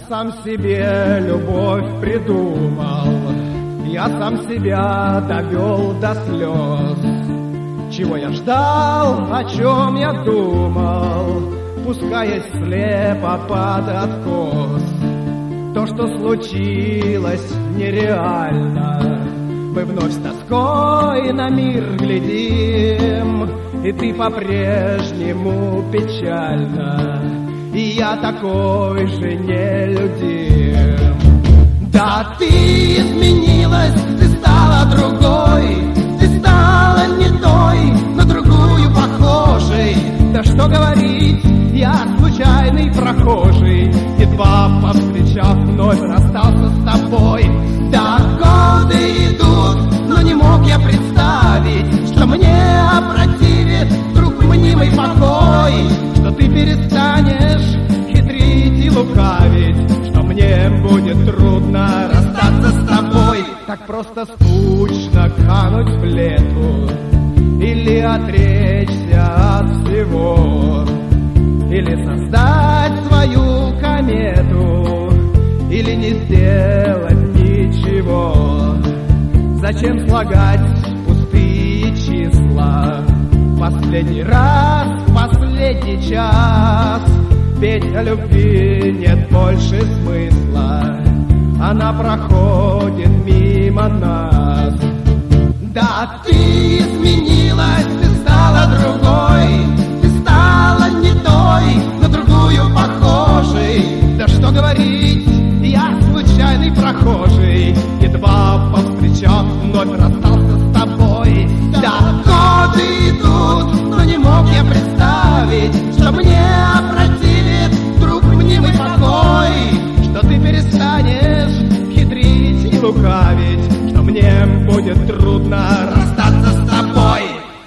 сам себе любовь придумал, я сам себя довел до слез. Чего я ждал, о чем я думал, пускаясь слепо под откос. То, что случилось, нереально. Мы вновь с тоской на мир глядим, и ты по-прежнему печальна, и я такой же нелюдим. Да ты изменилась, ты стала другой, ты стала не той, на другую похожей. Да что говорить, я случайный прохожий, едва повстречав, вновь расстался с тобой. Да годы идут, но не мог я представить, что мне опротивит вдруг мнимый покой, что ты перестанешь хитрить и лукавить, что мне будет трудно расстаться с тобой. Так просто скучно кануть в лету, или отречься от всего, или создать свою комету, или не сделать ничего. Зачем слагать пустые числа? Последний раз, последний час, ведь о любви нет больше смысла, она проходит мимо нас. Да ты изменилась, ты стала другой, ты стала не той, на другую похожей. Да что говорить, я случайный прохожий, едва повстречав, вновь расстался с тобой. Да годы идут, но не мог я представить, что мне опротивит вдруг мнимый покой, что ты перестанешь хитрить и лукавить, что мне будет трудно расстаться с тобой.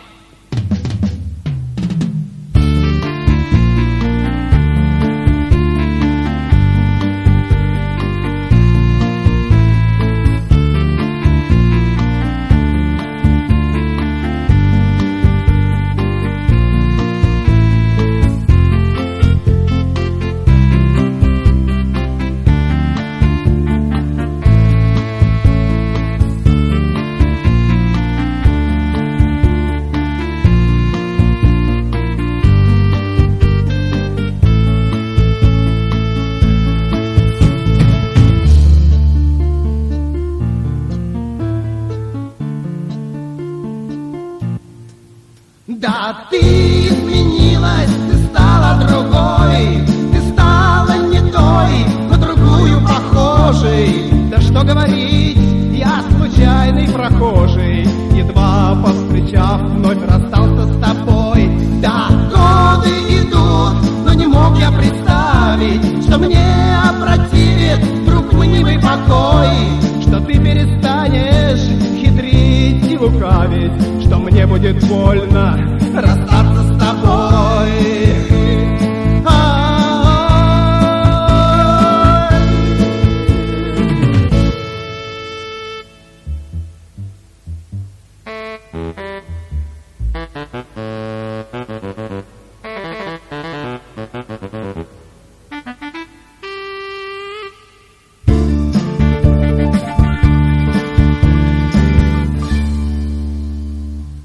Да ты изменилась, ты стала другой, ты стала не той, на другую похожей. Да что говорить, я случайный прохожий, едва повстречав, вновь расстался с тобой. Да годы идут, но не мог я представить, что мне опротивит вдруг мнимый покой, что ты перестанешь хитрить и лукавить, что мне будет больно расстаться с